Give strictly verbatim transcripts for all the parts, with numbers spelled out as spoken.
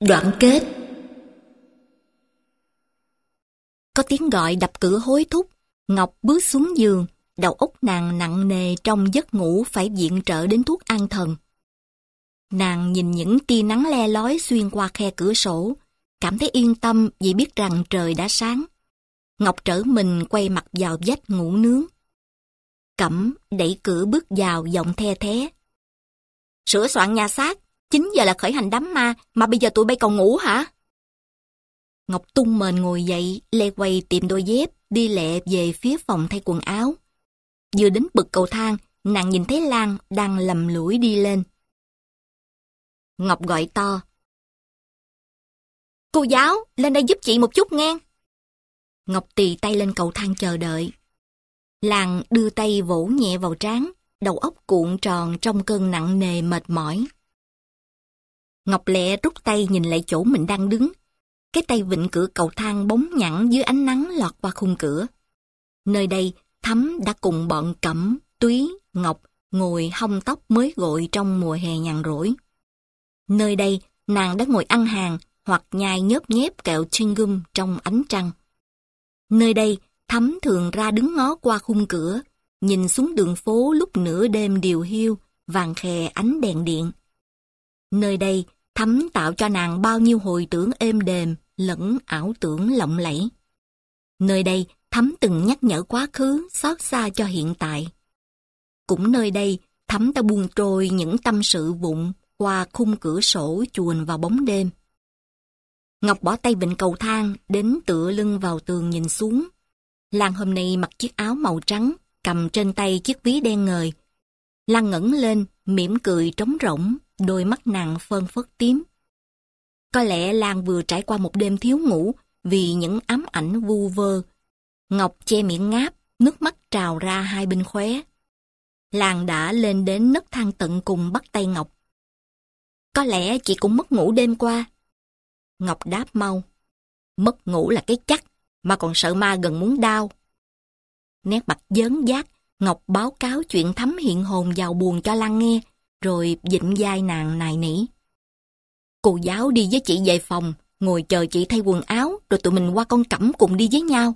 Đoạn kết. Có tiếng gọi đập cửa hối thúc. Ngọc bước xuống giường, đầu óc nàng nặng nề trong giấc ngủ phải viện trợ đến thuốc an thần. Nàng nhìn những tia nắng le lói xuyên qua khe cửa sổ, cảm thấy yên tâm vì biết rằng trời đã sáng. Ngọc trở mình quay mặt vào vách ngủ nướng. Cẩm đẩy cửa bước vào giọng the thé. Sửa soạn nhà xác, chín giờ là khởi hành đám ma, mà bây giờ tụi bay còn ngủ hả? Ngọc tung mền ngồi dậy, lê quay tìm đôi dép, đi lẹ về phía phòng thay quần áo. Vừa đến bậc cầu thang, nàng nhìn thấy Lan đang lầm lũi đi lên. Ngọc gọi to. Cô giáo, lên đây giúp chị một chút nghe. Ngọc tì tay lên cầu thang chờ đợi. Lan đưa tay vỗ nhẹ vào trán, đầu óc cuộn tròn trong cơn nặng nề mệt mỏi. Ngọc lẹ rút tay nhìn lại chỗ mình đang đứng. Cái tay vịn cửa cầu thang bóng nhẵn dưới ánh nắng lọt qua khung cửa. Nơi đây, Thắm đã cùng bọn Cẩm, Túy, Ngọc ngồi hong tóc mới gội trong mùa hè nhàn rỗi. Nơi đây, nàng đã ngồi ăn hàng hoặc nhai nhớp nhép kẹo chewing gum trong ánh trăng. Nơi đây, Thắm thường ra đứng ngó qua khung cửa, nhìn xuống đường phố lúc nửa đêm điều hiu, vàng khè ánh đèn điện. Nơi đây, Thắm tạo cho nàng bao nhiêu hồi tưởng êm đềm, lẫn ảo tưởng lộng lẫy. Nơi đây, Thắm từng nhắc nhở quá khứ, xót xa cho hiện tại. Cũng nơi đây, Thắm đã buông trôi những tâm sự vụn qua khung cửa sổ chuồn vào bóng đêm. Ngọc bỏ tay vịn cầu thang, đến tựa lưng vào tường nhìn xuống. Lan hôm nay mặc chiếc áo màu trắng, cầm trên tay chiếc ví đen ngời. Lan ngẩng lên, mỉm cười trống rỗng, đôi mắt nàng phơn phớt tím. Có lẽ Lan vừa trải qua một đêm thiếu ngủ vì những ám ảnh vu vơ. Ngọc che miệng ngáp, nước mắt trào ra hai bên khóe. Lan đã lên đến nấc thang tận cùng bắt tay Ngọc. Có lẽ chị cũng mất ngủ đêm qua. Ngọc đáp mau. Mất ngủ là cái chắc, mà còn sợ ma gần muốn đau. Nét mặt dớn dác, Ngọc báo cáo chuyện Thắm hiện hồn vào buồn cho Lan nghe, rồi vịn vai nàng nài nỉ. Cô giáo đi với chị về phòng, ngồi chờ chị thay quần áo, rồi tụi mình qua con Cẩm cùng đi với nhau.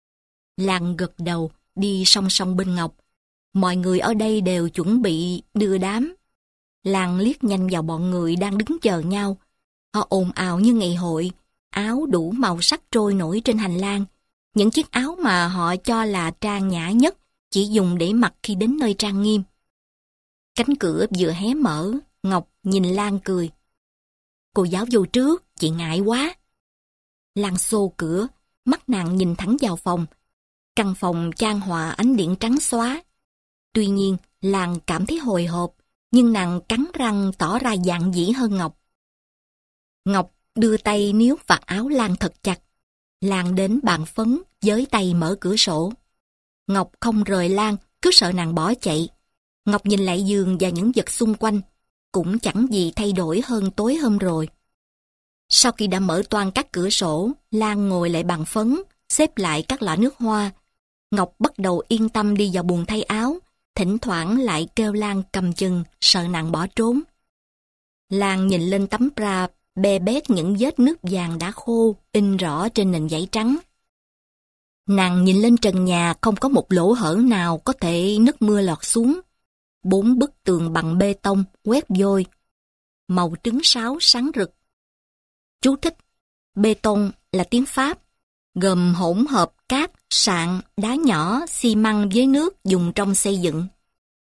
Lan gật đầu, đi song song bên Ngọc. Mọi người ở đây đều chuẩn bị đưa đám. Lan liếc nhanh vào bọn người đang đứng chờ nhau. Họ ồn ào như ngày hội, áo đủ màu sắc trôi nổi trên hành lang. Những chiếc áo mà họ cho là trang nhã nhất, chỉ dùng để mặc khi đến nơi trang nghiêm. Cánh cửa vừa hé mở, Ngọc nhìn Lan cười. Cô giáo vô trước, chị ngại quá. Lan xô cửa, mắt nàng nhìn thẳng vào phòng. Căn phòng chan hòa ánh điện trắng xóa. Tuy nhiên, Lan cảm thấy hồi hộp, nhưng nàng cắn răng tỏ ra dạn dĩ hơn Ngọc. Ngọc đưa tay níu vạt áo Lan thật chặt. Lan đến bàn phấn, với tay mở cửa sổ. Ngọc không rời Lan, cứ sợ nàng bỏ chạy. Ngọc nhìn lại giường và những vật xung quanh, cũng chẳng gì thay đổi hơn tối hôm rồi. Sau khi đã mở toang các cửa sổ, Lan ngồi lại bàn phấn, xếp lại các lọ nước hoa. Ngọc bắt đầu yên tâm đi vào buồng thay áo, thỉnh thoảng lại kêu Lan cầm chừng, sợ nàng bỏ trốn. Lan nhìn lên tấm bra, be bét những vết nước vàng đã khô, in rõ trên nền giấy trắng. Nàng nhìn lên trần nhà không có một lỗ hở nào có thể nước mưa lọt xuống. Bốn bức tường bằng bê tông quét vôi. Màu trứng sáo sáng rực. Chú thích: bê tông là tiếng Pháp, gồm hỗn hợp cát, sạn, đá nhỏ, xi măng với nước dùng trong xây dựng.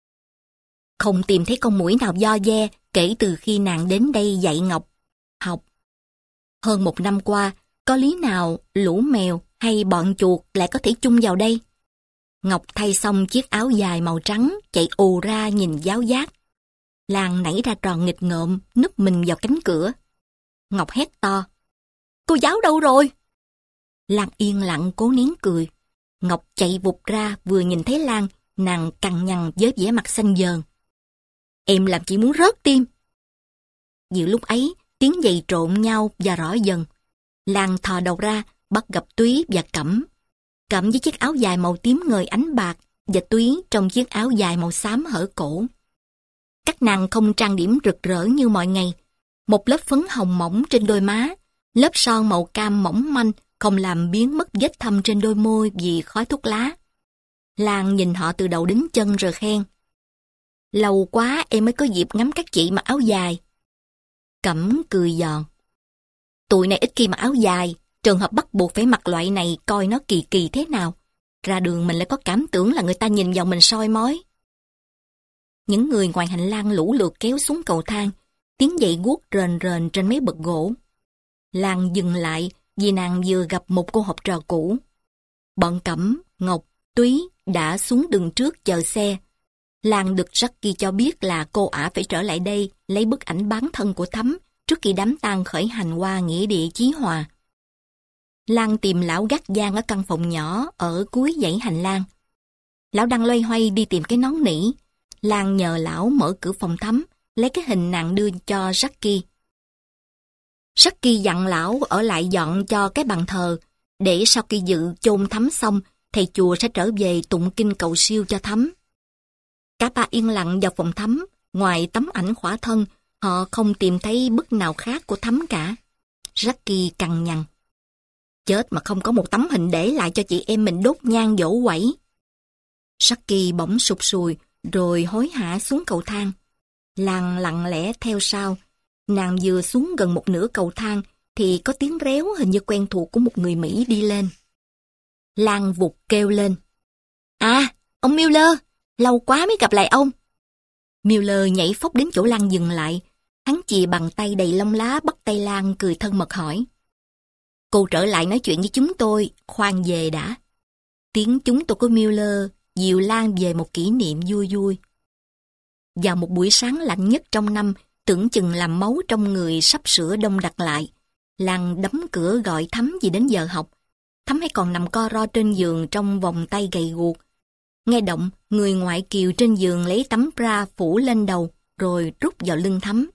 Không tìm thấy con muỗi nào vo ve kể từ khi nàng đến đây dạy Ngọc học. Hơn một năm qua, có lý nào lũ mèo hay bọn chuột lại có thể chung vào đây? Ngọc thay xong chiếc áo dài màu trắng, chạy ù ra nhìn giáo giác. Lan nảy ra tròn nghịch ngợm, núp mình vào cánh cửa. Ngọc hét to. Cô giáo đâu rồi? Lan yên lặng cố nén cười. Ngọc chạy vụt ra, vừa nhìn thấy Lan, nàng cằn nhằn với vẻ mặt xanh dờn. Em làm chị muốn rớt tim. Giữa lúc ấy, tiếng giày trộn nhau và rõ dần. Lan thò đầu ra, bắt gặp Túy và Cẩm. Cẩm với chiếc áo dài màu tím ngời ánh bạc và Túy trong chiếc áo dài màu xám hở cổ. Các nàng không trang điểm rực rỡ như mọi ngày. Một lớp phấn hồng mỏng trên đôi má, lớp son màu cam mỏng manh không làm biến mất vết thâm trên đôi môi vì khói thuốc lá. Lan nhìn họ từ đầu đến chân rồi khen. Lâu quá em mới có dịp ngắm các chị mặc áo dài. Cẩm cười giòn. Tụi này ít khi mặc áo dài, trường hợp bắt buộc phải mặc loại này coi nó kỳ kỳ thế nào. Ra đường mình lại có cảm tưởng là người ta nhìn vào mình soi mói. Những người ngoài hành lang lũ lượt kéo xuống cầu thang, tiếng giày guốc rền rền trên mấy bậc gỗ. Lan dừng lại vì nàng vừa gặp một cô học trò cũ. Bọn Cẩm, Ngọc, Túy đã xuống đường trước chờ xe. Lan được Jackie cho biết là cô ả phải trở lại đây lấy bức ảnh bán thân của Thắm trước khi đám tang khởi hành qua nghĩa địa Chí Hòa. Lan tìm lão gác giang ở căn phòng nhỏ ở cuối dãy hành lang. Lão đang loay hoay đi tìm cái nón nỉ. Lan nhờ lão mở cửa phòng Thắm, lấy cái hình nàng đưa cho Jackie. Jackie dặn lão ở lại dọn cho cái bàn thờ, để sau khi dự chôn Thắm xong, thầy chùa sẽ trở về tụng kinh cầu siêu cho Thắm. Cả ba yên lặng vào phòng Thắm, ngoài tấm ảnh khỏa thân, họ không tìm thấy bức nào khác của Thắm cả. Jackie cằn nhằn. Chết mà không có một tấm hình để lại cho chị em mình đốt nhang dỗ quẩy. Jackie bỗng sụt sùi, rồi hối hả xuống cầu thang. Lan lặng lẽ theo sau. Nàng vừa xuống gần một nửa cầu thang, thì có tiếng réo hình như quen thuộc của một người Mỹ đi lên. Lan vụt kêu lên. À, ông Miller, lâu quá mới gặp lại ông. Miller nhảy phóc đến chỗ Lan dừng lại. Hắn chìa bằng tay đầy lông lá bắt tay Lan cười thân mật hỏi. Cô trở lại nói chuyện với chúng tôi, khoan về đã. Tiếng chúng tôi của Miller dìu Lan về một kỷ niệm vui vui. Vào một buổi sáng lạnh nhất trong năm, tưởng chừng làm máu trong người sắp sửa đông đặc lại. Lan đấm cửa gọi Thắm vì đến giờ học. Thắm hay còn nằm co ro trên giường trong vòng tay gầy guộc. Nghe động, người ngoại kiều trên giường lấy tấm bra phủ lên đầu, rồi rút vào lưng Thắm.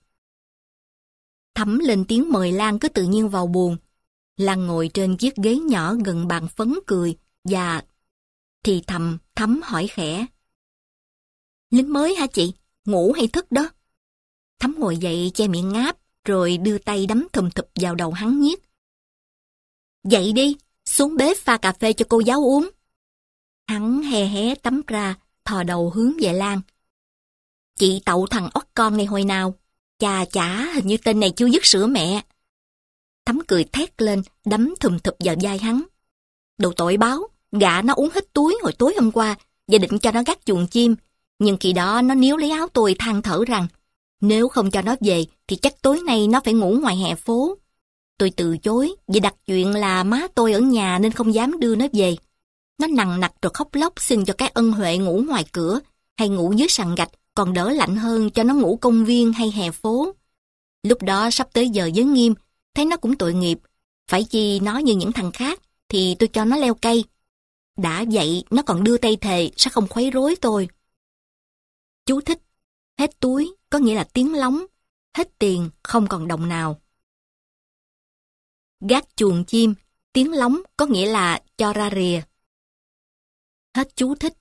Thắm lên tiếng mời Lan cứ tự nhiên vào buồng. Lan ngồi trên chiếc ghế nhỏ gần bàn phấn cười, và thì thầm Thắm hỏi khẽ. Lính mới hả chị? Ngủ hay thức đó? Thắm ngồi dậy che miệng ngáp, rồi đưa tay đấm thùm thụp vào đầu hắn nhiếc. Dậy đi, xuống bếp pha cà phê cho cô giáo uống. Hắn hé hé tấm ra, thò đầu hướng về Lan. Chị tậu thằng oắt con này hồi nào? Chà chả, hình như tên này chưa dứt sữa mẹ. Thắm cười thét lên, đấm thùm thụp vào vai hắn. Đồ tội báo, gã nó uống hết túi hồi tối hôm qua, và định cho nó gác chuồng chim. Nhưng khi đó nó níu lấy áo tôi than thở rằng, nếu không cho nó về thì chắc tối nay nó phải ngủ ngoài hè phố. Tôi từ chối, vì đặt chuyện là má tôi ở nhà nên không dám đưa nó về. Nó nằng nặc rồi khóc lóc xin cho cái ân huệ ngủ ngoài cửa, hay ngủ dưới sàn gạch, còn đỡ lạnh hơn cho nó ngủ công viên hay hè phố. Lúc đó sắp tới giờ giới nghiêm, thấy nó cũng tội nghiệp. Phải chi nó như những thằng khác, thì tôi cho nó leo cây. Đã vậy, nó còn đưa tay thề sẽ không khuấy rối tôi. Chú thích. Hết túi có nghĩa là tiếng lóng, hết tiền không còn đồng nào. Gác chuồng chim, tiếng lóng có nghĩa là cho ra rìa. Hết chú thích.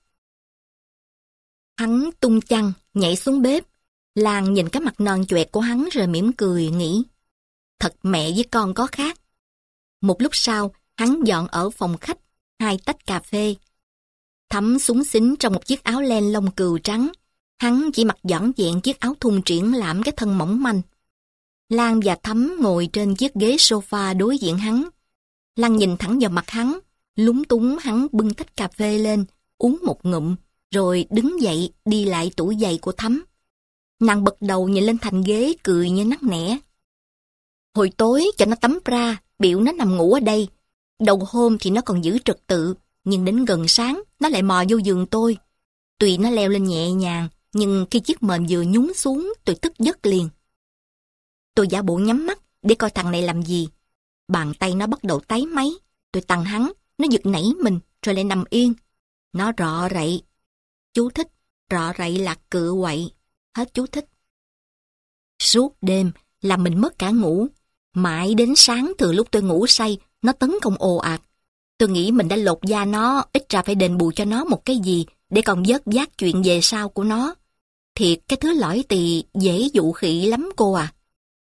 Hắn tung chăn, nhảy xuống bếp. Lan nhìn cái mặt non choẹt của hắn rồi mỉm cười, nghĩ. Thật mẹ với con có khác. Một lúc sau, hắn dọn ở phòng khách, hai tách cà phê. Thắm súng xính trong một chiếc áo len lông cừu trắng. Hắn chỉ mặc dõn dẹn chiếc áo thun triển lãm cái thân mỏng manh. Lan và Thắm ngồi trên chiếc ghế sofa đối diện hắn. Lan nhìn thẳng vào mặt hắn, lúng túng hắn bưng tách cà phê lên, uống một ngụm, rồi đứng dậy đi lại tủ giày của Thắm. Nàng bật đầu nhìn lên thành ghế cười như nắc nẻ. Hồi tối cho nó tắm ra, biểu nó nằm ngủ ở đây. Đầu hôm thì nó còn giữ trật tự, nhưng đến gần sáng nó lại mò vô giường tôi. Tuy nó leo lên nhẹ nhàng, nhưng khi chiếc mền vừa nhún xuống, tôi tức giấc liền. Tôi giả bộ nhắm mắt để coi thằng này làm gì. Bàn tay nó bắt đầu táy máy. Tôi tằng hắn, nó giật nảy mình rồi lại nằm yên. Nó rọ rậy. Chú thích, rọ rậy là cựa quậy. Hết chú thích. Suốt đêm làm mình mất cả ngủ. Mãi đến sáng từ lúc tôi ngủ say, nó tấn công ồ ạt. Tôi nghĩ mình đã lột da nó, ít ra phải đền bù cho nó một cái gì để còn vớt vát chuyện về sau của nó. Thiệt cái thứ lõi tì dễ dụ khỉ lắm cô à.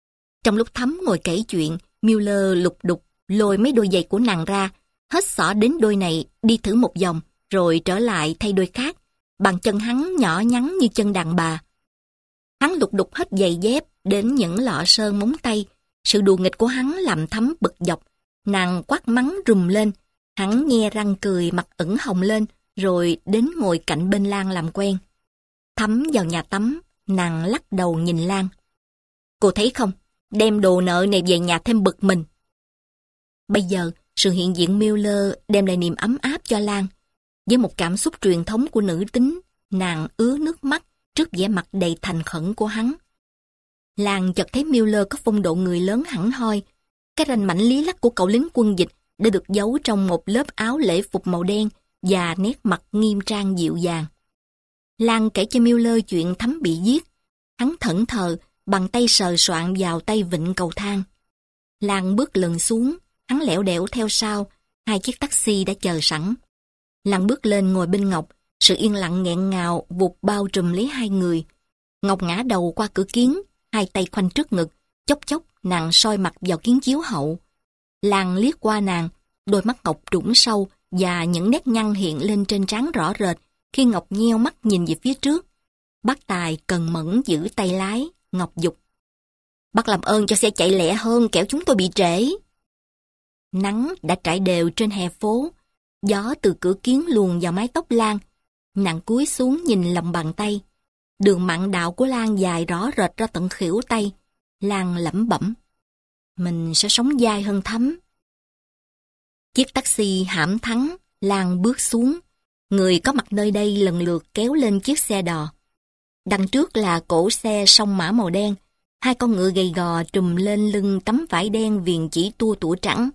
Trong lúc Thắm ngồi kể chuyện, Miller lục đục lôi mấy đôi giày của nàng ra, hết xỏ đến đôi này đi thử một vòng, rồi trở lại thay đôi khác. Bàn chân hắn nhỏ nhắn như chân đàn bà. Hắn lục đục hết giày dép đến những lọ sơn móng tay. Sự đùa nghịch của hắn làm Thắm bực dọc. Nàng quát mắng rùm lên. Hắn nhe răng cười, mặt ửng hồng lên, rồi đến ngồi cạnh bên Lan làm quen. Thắm vào nhà tắm, nàng lắc đầu nhìn Lan. Cô thấy không, đem đồ nợ này về nhà thêm bực mình. Bây giờ, sự hiện diện Miller đem lại niềm ấm áp cho Lan. Với một cảm xúc truyền thống của nữ tính, nàng ứa nước mắt trước vẻ mặt đầy thành khẩn của hắn. Lan chợt thấy Miller có phong độ người lớn hẳn hoi. Cái ranh mảnh lý lắc của cậu lính quân dịch đã được giấu trong một lớp áo lễ phục màu đen và nét mặt nghiêm trang dịu dàng. Lan kể cho Miller chuyện Thắm bị giết. Hắn thẫn thờ, bằng tay sờ soạn vào tay vịn cầu thang. Lan bước lần xuống, hắn lẻo đẻo theo sau, hai chiếc taxi đã chờ sẵn. Lan bước lên ngồi bên Ngọc, sự yên lặng nghẹn ngào vụt bao trùm lấy hai người. Ngọc ngã đầu qua cửa kiến, hai tay khoanh trước ngực, chốc chốc nàng soi mặt vào kiến chiếu hậu. Lan liếc qua nàng, đôi mắt Ngọc trũng sâu và những nét nhăn hiện lên trên trán rõ rệt khi Ngọc nheo mắt nhìn về phía trước. Bác Tài cần mẫn giữ tay lái, Ngọc giục. Bác làm ơn cho xe chạy lẹ hơn, kẻo chúng tôi bị trễ. Nắng đã trải đều trên hè phố, gió từ cửa kiến luồn vào mái tóc Lan. Nàng cúi xuống nhìn lòng bàn tay. Đường mặn đạo của Lan dài rõ rệt ra tận khuỷu tay. Lan lẩm bẩm. Mình sẽ sống dai hơn Thắm. Chiếc taxi hãm thắng, Lan bước xuống. Người có mặt nơi đây lần lượt kéo lên chiếc xe đò. Đằng trước là cổ xe song mã màu đen. Hai con ngựa gầy gò trùm lên lưng tấm vải đen viền chỉ tua tủa trắng.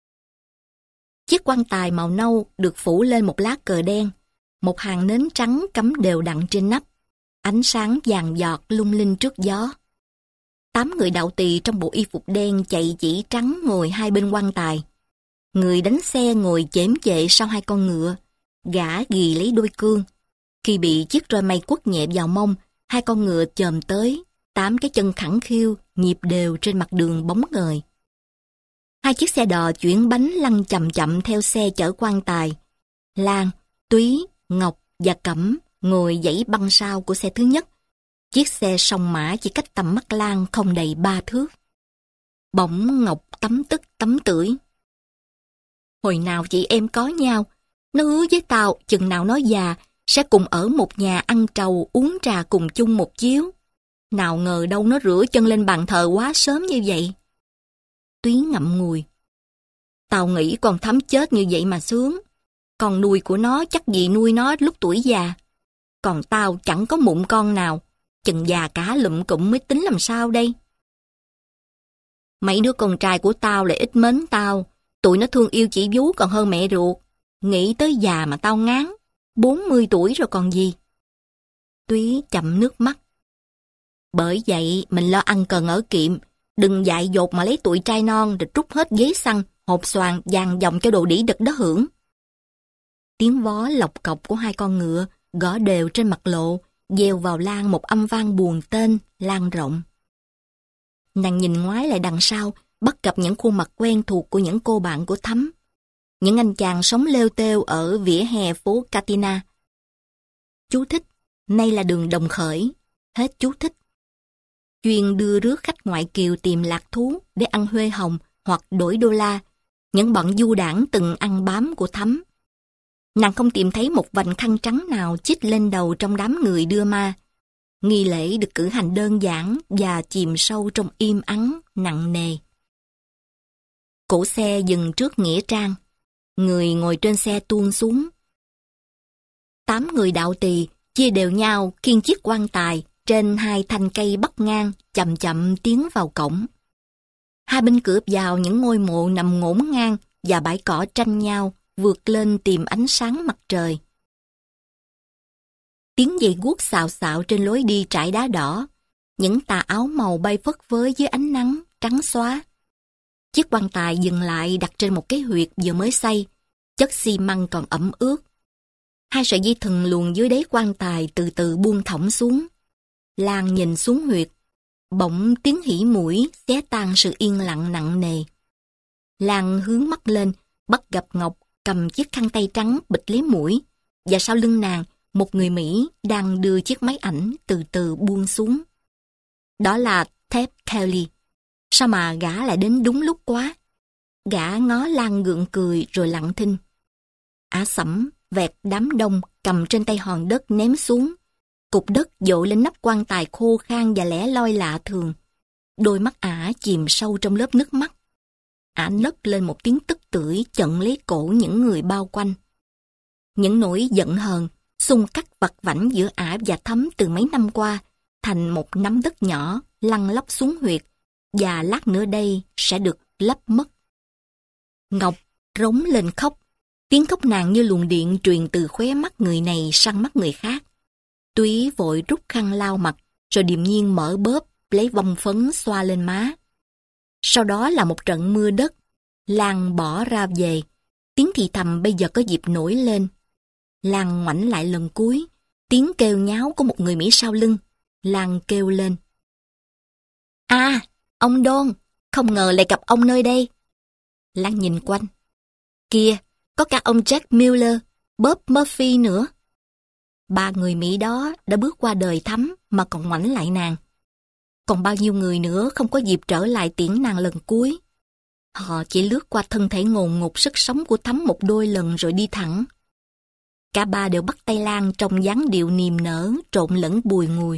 Chiếc quan tài màu nâu được phủ lên một lá cờ đen. Một hàng nến trắng cắm đều đặn trên nắp. Ánh sáng vàng giọt lung linh trước gió. Tám người đạo tỳ trong bộ y phục đen chạy chỉ trắng ngồi hai bên quan tài. Người đánh xe ngồi chễm chệ sau hai con ngựa. Gã ghi lấy đôi cương. Khi bị chiếc roi mây quất nhẹ vào mông, hai con ngựa chồm tới, tám cái chân khẳng khiu, nhịp đều trên mặt đường bóng ngời. Hai chiếc xe đò chuyển bánh lăn chậm chậm theo xe chở quan tài. Lan, Túy, Ngọc và Cẩm ngồi dãy băng sau của xe thứ nhất. Chiếc xe song mã chỉ cách tầm mắt Lan không đầy ba thước. Bỗng Ngọc tấm tức tấm tưởi. Hồi nào chị em có nhau, nó hứa với tao chừng nào nó già sẽ cùng ở một nhà ăn trầu uống trà cùng chung một chiếu. Nào ngờ đâu nó rửa chân lên bàn thờ quá sớm như vậy. Túy ngậm ngùi. Tao nghĩ con Thắm chết như vậy mà sướng. Con nuôi của nó chắc gì nuôi nó lúc tuổi già. Còn tao chẳng có mụn con nào. Chừng già cả lụm cụm mới tính làm sao đây. Mấy đứa con trai của tao lại ít mến tao. Tụi nó thương yêu chị vú còn hơn mẹ ruột. Nghĩ tới già mà tao ngán. Bốn mươi tuổi rồi còn gì. Túy chậm nước mắt. Bởi vậy mình lo ăn cần ở kiệm. Đừng dại dột mà lấy tụi trai non rồi trút hết giấy xăng, hộp xoàn, vàng dòng cho đồ đĩ đực đó hưởng. Tiếng vó lọc cọc của hai con ngựa gõ đều trên mặt lộ, gieo vào Lan một âm vang buồn tên, lan rộng. Nàng nhìn ngoái lại đằng sau, bắt gặp những khuôn mặt quen thuộc của những cô bạn của Thắm. Những anh chàng sống lêu têu ở vỉa hè phố Katina. Chú thích, nay là đường Đồng Khởi. Hết chú thích. Chuyên đưa rước khách ngoại kiều tìm lạc thú để ăn huê hồng hoặc đổi đô la. Những bọn du đảng từng ăn bám của Thắm. Nàng không tìm thấy một vành khăn trắng nào chích lên đầu trong đám người đưa ma. Nghi lễ được cử hành đơn giản và chìm sâu trong im ắng, nặng nề. Cổ xe dừng trước nghĩa trang. Người ngồi trên xe tuôn xuống. Tám người đạo tỳ chia đều nhau khiêng chiếc quan tài trên hai thanh cây bắc ngang chậm chậm tiến vào cổng. Hai bên cửa vào những ngôi mộ nằm ngổn ngang và bãi cỏ tranh nhau vượt lên tìm ánh sáng mặt trời. Tiếng giày guốc xào xạo trên lối đi trải đá đỏ. Những tà áo màu bay phất phới dưới ánh nắng trắng xóa. Chiếc quan tài dừng lại đặt trên một cái huyệt vừa mới xây. Chất xi măng còn ẩm ướt. Hai sợi dây thừng luồn dưới đáy quan tài từ từ buông thõng xuống. Lan nhìn xuống huyệt. Bỗng tiếng hỉ mũi xé tan sự yên lặng nặng nề. Lan hướng mắt lên, bắt gặp Ngọc cầm chiếc khăn tay trắng bịt lấy mũi, và sau lưng nàng, một người Mỹ đang đưa chiếc máy ảnh từ từ buông xuống. Đó là Ted Kelly. Sao mà gã lại đến đúng lúc quá? Gã ngó Lan gượng cười rồi lặng thinh. Ả Sẩm vẹt đám đông cầm trên tay hòn đất ném xuống. Cục đất dội lên nắp quan tài khô khan và lẻ loi lạ thường. Đôi mắt Ả chìm sâu trong lớp nước mắt. Ả nấc lên một tiếng tức tưởi chận lấy cổ những người bao quanh. Những nỗi giận hờn, xung cắt vặt vãnh giữa Ả và Thắm từ mấy năm qua, thành một nắm đất nhỏ lăn lóc xuống huyệt, và lát nữa đây sẽ được lấp mất. Ngọc rống lên khóc, tiếng khóc nàng như luồng điện truyền từ khóe mắt người này sang mắt người khác. Túy vội rút khăn lau mặt, rồi điềm nhiên mở bóp, lấy vòng phấn xoa lên má. Sau đó là một trận mưa đất. Lan bỏ ra về, tiếng thì thầm bây giờ có dịp nổi lên. Lan ngoảnh lại lần cuối, tiếng kêu nháo của một người Mỹ sau lưng. Lan kêu lên. À, ông Đôn, không ngờ lại gặp ông nơi đây. Lan nhìn quanh. Kìa, có cả ông Jack Miller, Bob Murphy nữa. Ba người Mỹ đó đã bước qua đời Thắm mà còn ngoảnh lại nàng. Còn bao nhiêu người nữa không có dịp trở lại tiễn nàng lần cuối. Họ chỉ lướt qua thân thể ngồn ngục sức sống của Thắm một đôi lần rồi đi thẳng. Cả ba đều bắt tay Lan trong dáng điệu niềm nở trộn lẫn bùi ngùi.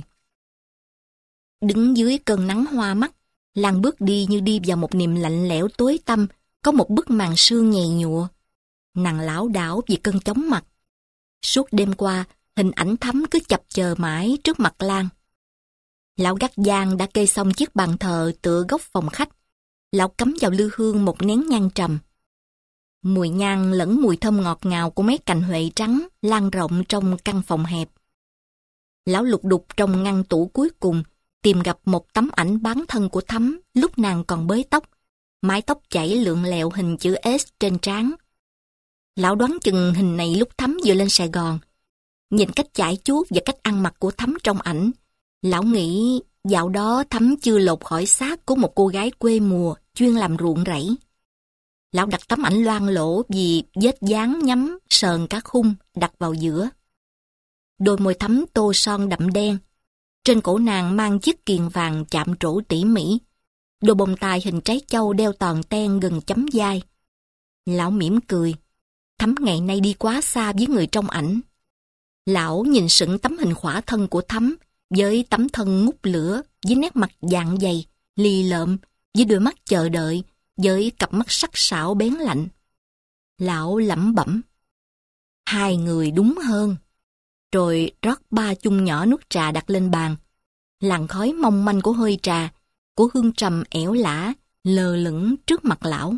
Đứng dưới cơn nắng hoa mắt, Lan bước đi như đi vào một niềm lạnh lẽo tối tăm, có một bức màn sương nhầy nhụa. Nàng lảo đảo vì cơn chóng mặt. Suốt đêm qua, hình ảnh Thắm cứ chập chờ mãi trước mặt Lan. Lão gác giang đã kê xong chiếc bàn thờ tựa góc phòng khách. Lão cắm vào lư hương một nén nhang trầm. Mùi nhang lẫn mùi thơm ngọt ngào của mấy cành huệ trắng lan rộng trong căn phòng hẹp. Lão lục đục trong ngăn tủ cuối cùng, tìm gặp một tấm ảnh bán thân của Thắm lúc nàng còn bới tóc, mái tóc chảy lượn lẹo hình chữ S trên trán. Lão đoán chừng hình này lúc Thắm vừa lên Sài Gòn. Nhìn cách chải chuốt và cách ăn mặc của Thắm trong ảnh, lão nghĩ dạo đó Thắm chưa lột khỏi xác của một cô gái quê mùa chuyên làm ruộng rẫy. Lão đặt tấm ảnh loang lỗ vì vết dán nhắm sờn cả khung đặt vào giữa. Đôi môi Thắm tô son đậm đen. Trên cổ nàng mang chiếc kiềng vàng chạm trổ tỉ mỉ. Đôi bông tai hình trái châu đeo toàn ten gần chấm vai. Lão mỉm cười. Thắm ngày nay đi quá xa với người trong ảnh. Lão nhìn sững tấm hình khỏa thân của Thắm với tấm thân ngút lửa, với nét mặt dạng dày, lì lợm, với đôi mắt chờ đợi, với cặp mắt sắc sảo bén lạnh. Lão lẩm bẩm. Hai người đúng hơn. Rồi rót ba chung nhỏ nước trà đặt lên bàn. Làn khói mong manh của hơi trà, của hương trầm ẻo lả, lờ lửng trước mặt lão.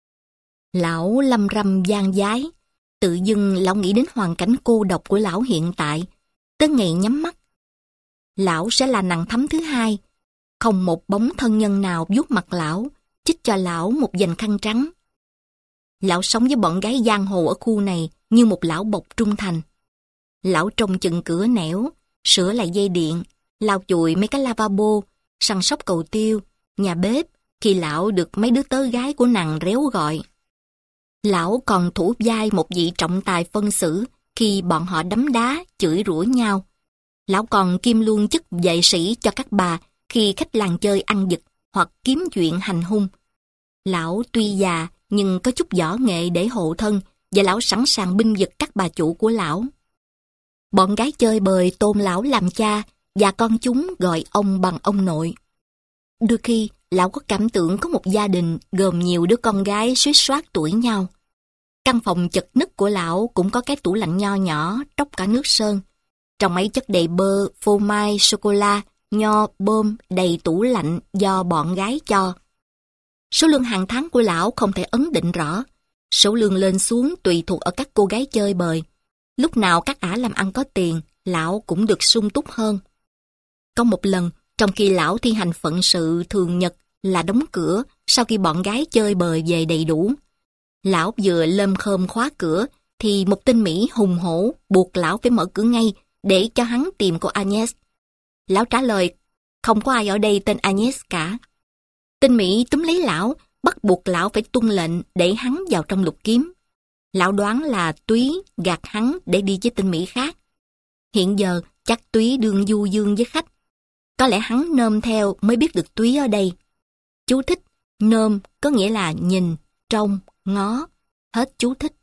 Lão lâm râm gian dái. Tự dưng lão nghĩ đến hoàn cảnh cô độc của lão hiện tại. Tới ngày nhắm mắt, lão sẽ là nàng Thắm thứ hai. Không một bóng thân nhân nào vuốt mặt lão, chích cho lão một vành khăn trắng. Lão sống với bọn gái giang hồ ở khu này như một lão bộc trung thành. Lão trông chừng cửa nẻo, sửa lại dây điện, lau chùi mấy cái lavabo, săn sóc cầu tiêu, nhà bếp, khi lão được mấy đứa tớ gái của nàng réo gọi. Lão còn thủ vai một vị trọng tài phân xử khi bọn họ đấm đá, chửi rủa nhau. Lão còn kiêm luôn chức vệ sĩ cho các bà khi khách làng chơi ăn giật hoặc kiếm chuyện hành hung. Lão tuy già nhưng có chút võ nghệ để hộ thân, và lão sẵn sàng binh vực các bà chủ của lão. Bọn gái chơi bời tôn lão làm cha, và con chúng gọi ông bằng ông nội. Đôi khi, lão có cảm tưởng có một gia đình gồm nhiều đứa con gái suýt soát tuổi nhau. Căn phòng chật nứt của lão cũng có cái tủ lạnh nho nhỏ, tróc cả nước sơn. Trong mấy chất đầy bơ, phô mai, sô-cô-la, nho, bơm đầy tủ lạnh do bọn gái cho. Số lương hàng tháng của lão không thể ấn định rõ. Số lương lên xuống tùy thuộc ở các cô gái chơi bời. Lúc nào các ả làm ăn có tiền, lão cũng được sung túc hơn. Có một lần, trong khi lão thi hành phận sự thường nhật là đóng cửa sau khi bọn gái chơi bời về đầy đủ. Lão vừa lơm khơm khóa cửa, thì một tên Mỹ hùng hổ buộc lão phải mở cửa ngay để cho hắn tìm cô Agnes. Lão trả lời Không có ai ở đây tên Agnes cả. Tên Mỹ túm lấy lão, bắt buộc lão phải tuân lệnh để hắn vào trong lục kiếm. Lão đoán là Túy gạt hắn để đi với tên Mỹ khác. Hiện giờ chắc Túy đương du dương với khách. Có lẽ hắn nôm theo mới biết được Túy ở đây. Chú thích, nôm có nghĩa là nhìn, trông, ngó. Hết chú thích.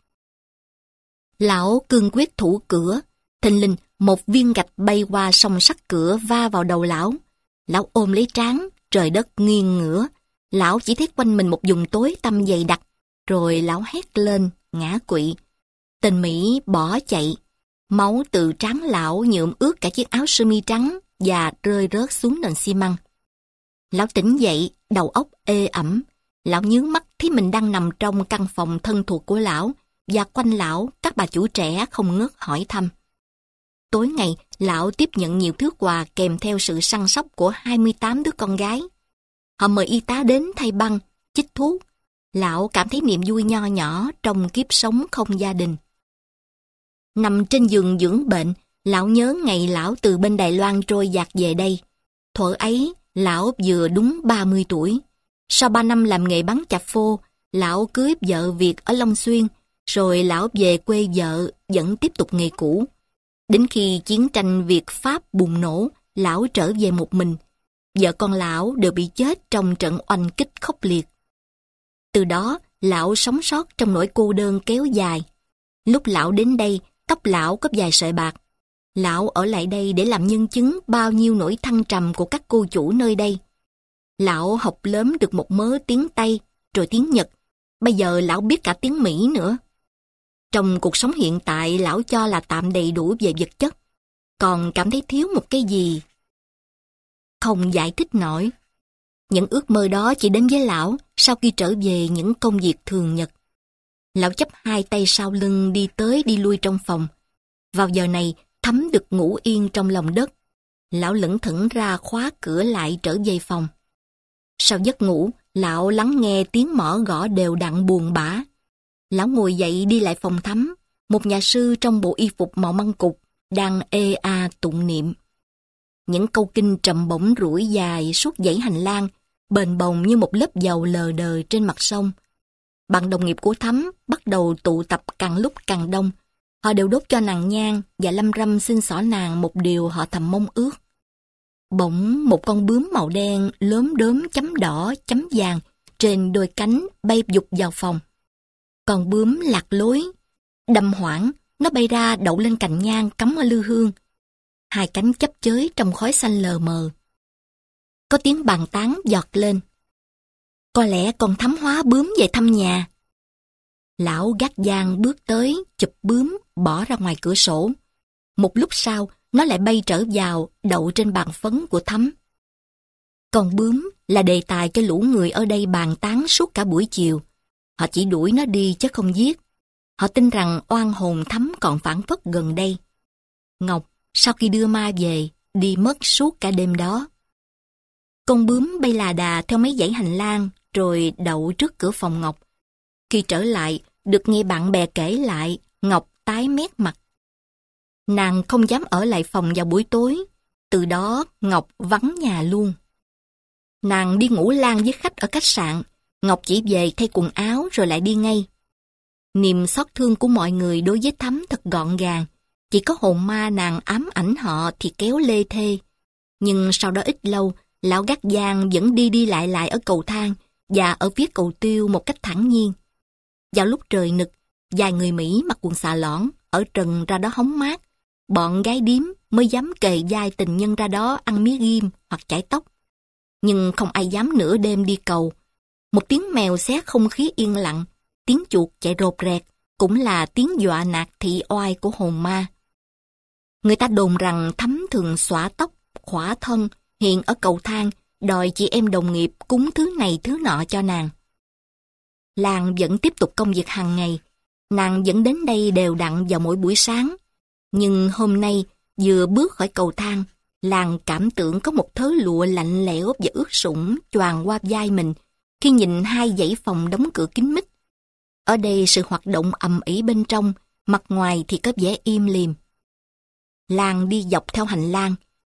Lão cương quyết thủ cửa. Thình lình một viên gạch bay qua song sắt cửa va vào đầu lão. Lão ôm lấy trán, trời đất nghiêng ngửa. Lão chỉ thấy quanh mình một vùng tối tăm dày đặc. Rồi lão hét lên, ngã quỵ. Tên Mỹ bỏ chạy. Máu từ trán lão nhuộm ướt cả chiếc áo sơ mi trắng và rơi rớt xuống nền xi măng. Lão tỉnh dậy, đầu óc ê ẩm. Lão nhướng mắt thấy mình đang nằm trong căn phòng thân thuộc của lão, và quanh lão các bà chủ trẻ không ngớt hỏi thăm. Tối ngày, lão tiếp nhận nhiều thứ quà kèm theo sự săn sóc của hai mươi tám đứa con gái. Họ mời y tá đến thay băng, chích thuốc. Lão cảm thấy niềm vui nho nhỏ trong kiếp sống không gia đình. Nằm trên giường dưỡng bệnh, lão nhớ ngày lão từ bên Đài Loan trôi dạt về đây. Thuở ấy, lão vừa đúng ba mươi tuổi. Sau ba năm làm nghề bán chạp phô, lão cưới vợ Việt ở Long Xuyên, rồi lão về quê vợ vẫn tiếp tục nghề cũ. Đến khi chiến tranh Việt-Pháp bùng nổ, lão trở về một mình. Vợ con lão đều bị chết trong trận oanh kích khốc liệt. Từ đó, lão sống sót trong nỗi cô đơn kéo dài. Lúc lão đến đây, tóc lão có vài sợi bạc. Lão ở lại đây để làm nhân chứng bao nhiêu nỗi thăng trầm của các cô chủ nơi đây. Lão học lớn được một mớ tiếng Tây, rồi tiếng Nhật. Bây giờ lão biết cả tiếng Mỹ nữa. Trong cuộc sống hiện tại, lão cho là tạm đầy đủ về vật chất. Còn cảm thấy thiếu một cái gì không giải thích nổi. Những ước mơ đó chỉ đến với lão sau khi trở về những công việc thường nhật. Lão chắp hai tay sau lưng đi tới đi lui trong phòng. Vào giờ này, Thắm được ngủ yên trong lòng đất. Lão lững thững ra khóa cửa lại trở về phòng. Sau giấc ngủ, lão lắng nghe tiếng mõ gõ đều đặn buồn bã. Lão ngồi dậy đi lại phòng Thắm. Một nhà sư trong bộ y phục màu măng cục đang ê a tụng niệm. Những câu kinh trầm bổng rủi dài suốt dãy hành lang, bền bồng như một lớp dầu lờ đờ trên mặt sông. Bạn đồng nghiệp của Thắm bắt đầu tụ tập càng lúc càng đông. Họ đều đốt cho nàng nhang và lâm râm xin xỏ nàng một điều họ thầm mong ước. Bỗng một con bướm màu đen lốm đốm chấm đỏ chấm vàng trên đôi cánh bay vụt vào phòng. Con bướm lạc lối, đâm hoảng, nó bay ra đậu lên cành nhang cắm ở lư hương. Hai cánh chấp chới trong khói xanh lờ mờ. Có tiếng bàn tán giọt lên. Có lẽ con Thắm hóa bướm về thăm nhà. Lão gác giang bước tới, chụp bướm, bỏ ra ngoài cửa sổ. Một lúc sau, nó lại bay trở vào, đậu trên bàn phấn của Thắm. Con bướm là đề tài cho lũ người ở đây bàn tán suốt cả buổi chiều. Họ chỉ đuổi nó đi chứ không giết. Họ tin rằng oan hồn Thắm còn phản phất gần đây. Ngọc, sau khi đưa ma về, đi mất suốt cả đêm đó. Con bướm bay là đà theo mấy dãy hành lang, rồi đậu trước cửa phòng Ngọc. Khi trở lại, được nghe bạn bè kể lại, Ngọc tái mét mặt. Nàng không dám ở lại phòng vào buổi tối, từ đó Ngọc vắng nhà luôn. Nàng đi ngủ lang với khách ở khách sạn, Ngọc chỉ về thay quần áo rồi lại đi ngay. Niềm xót thương của mọi người đối với Thắm thật gọn gàng, chỉ có hồn ma nàng ám ảnh họ thì kéo lê thê. Nhưng sau đó ít lâu, lão gác giang vẫn đi đi lại lại ở cầu thang và ở phía cầu tiêu một cách thản nhiên. Vào lúc trời nực, vài người Mỹ mặc quần xà lõn ở trần ra đó hóng mát. Bọn gái điếm mới dám kề vai tình nhân ra đó ăn mía ghim hoặc chải tóc. Nhưng không ai dám nửa đêm đi cầu. Một tiếng mèo xé không khí yên lặng, tiếng chuột chạy rột rẹt cũng là tiếng dọa nạt thị oai của hồn ma. Người ta đồn rằng Thắm thường xõa tóc, khỏa thân, hiện ở cầu thang, đòi chị em đồng nghiệp cúng thứ này thứ nọ cho nàng. Lan vẫn tiếp tục công việc hàng ngày. Nàng vẫn đến đây đều đặn vào mỗi buổi sáng. Nhưng hôm nay, vừa bước khỏi cầu thang, Lan cảm tưởng có một thớ lụa lạnh lẽo và ướt sũng choàng qua vai mình khi nhìn hai dãy phòng đóng cửa kín mít. Ở đây sự hoạt động ầm ĩ bên trong, mặt ngoài thì có vẻ im lìm. Lan đi dọc theo hành lang,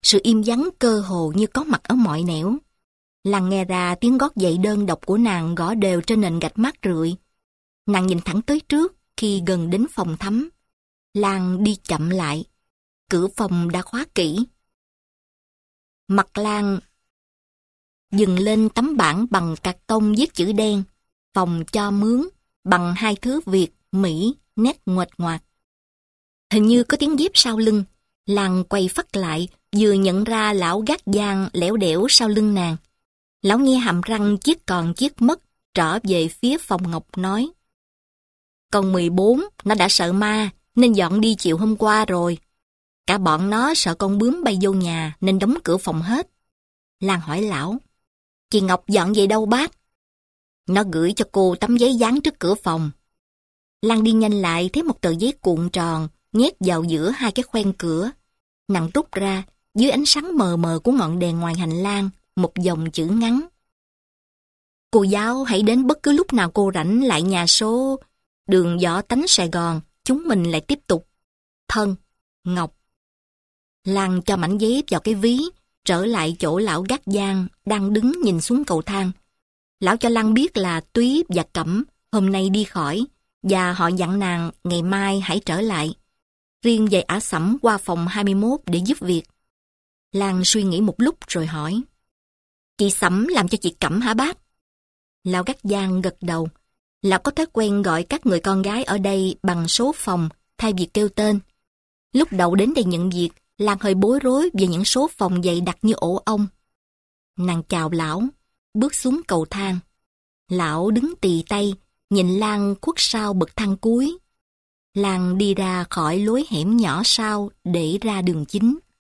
Sự im vắng cơ hồ như có mặt ở mọi nẻo. Lan nghe ra tiếng gót giày đơn độc của nàng gõ đều trên nền gạch mát rượi. Nàng nhìn thẳng tới trước khi gần đến phòng tắm. Lan đi chậm lại. Cửa phòng đã khóa kỹ. Mặt Lan dừng lên tấm bảng bằng cạc tông viết chữ đen, phòng cho mướn, bằng hai thứ Việt, Mỹ, nét nguệch ngoạc. Hình như có tiếng dép sau lưng. Lan quay phắt lại, vừa nhận ra lão gác giang lẻo đẻo sau lưng nàng. Lão nghe hàm răng chiếc còn chiếc mất, trở về phía phòng Ngọc nói: Con mười bốn, nó đã sợ ma, nên dọn đi chiều hôm qua rồi. Cả bọn nó sợ con bướm bay vô nhà, nên đóng cửa phòng hết. Lan hỏi lão: Chị Ngọc dọn về đâu bác? Nó gửi cho cô tấm giấy dán trước cửa phòng. Lan đi nhanh lại thấy một tờ giấy cuộn tròn, nhét vào giữa hai cái khoen cửa. Nàng rút ra, dưới ánh sáng mờ mờ của ngọn đèn ngoài hành lang, một dòng chữ ngắn: Cô giáo hãy đến bất cứ lúc nào cô rảnh lại nhà số đường Võ Tánh Sài Gòn, chúng mình lại tiếp tục. Thân, Ngọc. Lan cho mảnh giấy vào cái ví, trở lại chỗ lão gác giang đang đứng nhìn xuống cầu thang. Lão cho Lan biết là Túy và Cẩm hôm nay đi khỏi, và họ dặn nàng ngày mai hãy trở lại. Riêng về Ả Sẩm qua phòng hai mươi mốt để giúp việc. Lan suy nghĩ một lúc rồi hỏi: Chị Sẩm làm cho chị Cẩm hả bác? Lão gác giang gật đầu. Lão có thói quen gọi các người con gái ở đây bằng số phòng thay vì kêu tên. Lúc đầu đến đây nhận việc, Lan hơi bối rối về những số phòng dày đặc như ổ ong. Nàng chào lão, bước xuống cầu thang. Lão đứng tì tay, nhìn Lan khuất sau bậc thang cuối. Lan đi ra khỏi lối hẻm nhỏ sau để ra đường chính.